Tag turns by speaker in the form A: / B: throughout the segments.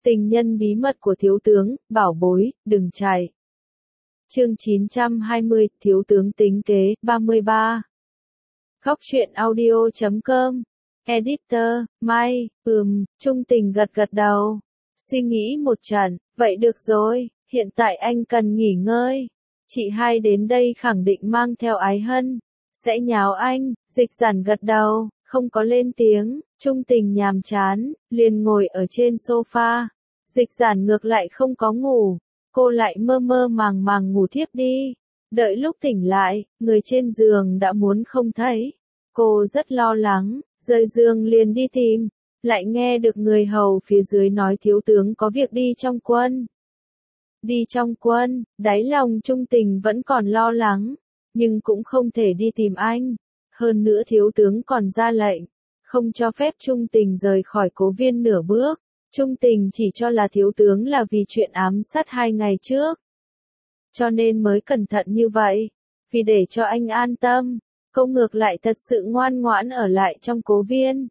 A: Tình nhân bí mật của thiếu tướng, bảo bối, đừng chạy. Chương 920, thiếu tướng tính kế, 33. Góc truyện audio.com. Editor, May, Trung Tình gật đầu. Suy nghĩ một trận, vậy được rồi, hiện tại anh cần nghỉ ngơi. Chị hai đến đây khẳng định mang theo Ái Hân. Sẽ nháo anh, Dịch Giản gật đầu, không có lên tiếng. Trung Tình nhàm chán, liền ngồi ở trên sofa. Dịch Giản ngược lại không có ngủ. Cô lại mơ mơ màng màng ngủ thiếp đi. Đợi lúc tỉnh lại, người trên giường đã muốn không thấy. Cô rất lo lắng, rời giường liền đi tìm. Lại nghe được người hầu phía dưới nói thiếu tướng có việc đi trong quân. Đi trong quân, đáy lòng Trung Tình vẫn còn lo lắng. Nhưng cũng không thể đi tìm anh. Hơn nữa thiếu tướng còn ra lệnh. Không cho phép Trung Tình rời khỏi Cố Viên nửa bước. Trung Tình chỉ cho là thiếu tướng là vì chuyện ám sát 2 ngày trước. Cho nên mới cẩn thận như vậy. Vì để cho anh an tâm, cô ngược lại thật sự ngoan ngoãn ở lại trong Cố Viên.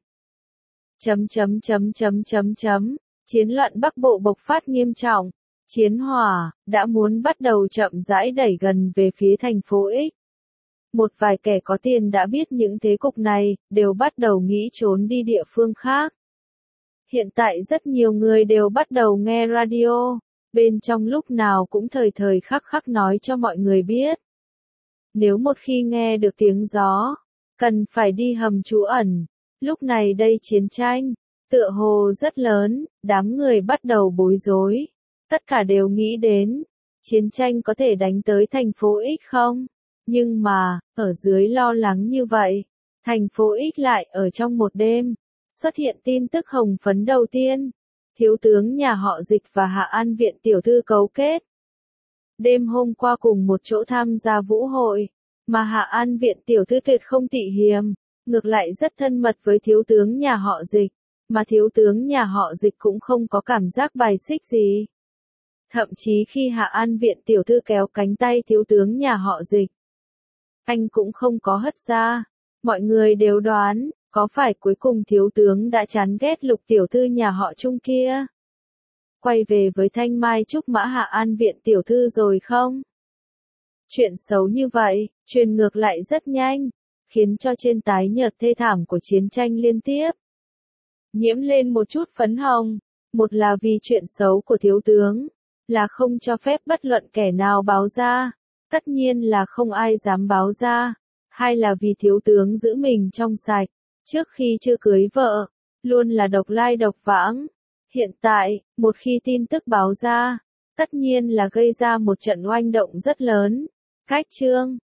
A: Chiến loạn Bắc Bộ bộc phát nghiêm trọng. Chiến hỏa đã muốn bắt đầu chậm rãi đẩy gần về phía thành phố X. Một vài kẻ có tiền đã biết những thế cục này, đều bắt đầu nghĩ trốn đi địa phương khác. Hiện tại rất nhiều người đều bắt đầu nghe radio, bên trong lúc nào cũng thời thời khắc khắc nói cho mọi người biết. Nếu một khi nghe được tiếng gió, cần phải đi hầm trú ẩn. Lúc này đây chiến tranh, tựa hồ rất lớn, đám người bắt đầu bối rối. Tất cả đều nghĩ đến, chiến tranh có thể đánh tới thành phố X không? Nhưng mà, ở dưới lo lắng như vậy, thành phố X lại ở trong một đêm, xuất hiện tin tức hồng phấn đầu tiên. Thiếu tướng nhà họ Dịch và Hạ An Viện tiểu thư cấu kết. Đêm hôm qua cùng một chỗ tham gia vũ hội, mà Hạ An Viện tiểu thư tuyệt không tị hiềm, ngược lại rất thân mật với thiếu tướng nhà họ Dịch, mà thiếu tướng nhà họ Dịch cũng không có cảm giác bài xích gì. Thậm chí khi Hạ An Viện tiểu thư kéo cánh tay thiếu tướng nhà họ Dịch, anh cũng không có hất ra. Mọi người đều đoán, có phải cuối cùng thiếu tướng đã chán ghét Lục tiểu thư nhà họ Trung kia? Quay về với Thanh Mai Trúc Mã Hạ An Viện tiểu thư rồi không? Chuyện xấu như vậy, truyền ngược lại rất nhanh, khiến cho trên tái nhợt thê thảm của chiến tranh liên tiếp nhiễm lên một chút phấn hồng. Một là vì chuyện xấu của thiếu tướng, là không cho phép bất luận kẻ nào báo ra, tất nhiên là không ai dám báo ra. Hai là vì thiếu tướng giữ mình trong sạch, trước khi chưa cưới vợ, luôn là độc lai độc vãng. Hiện tại, một khi tin tức báo ra, tất nhiên là gây ra một trận oanh động rất lớn. Cách chương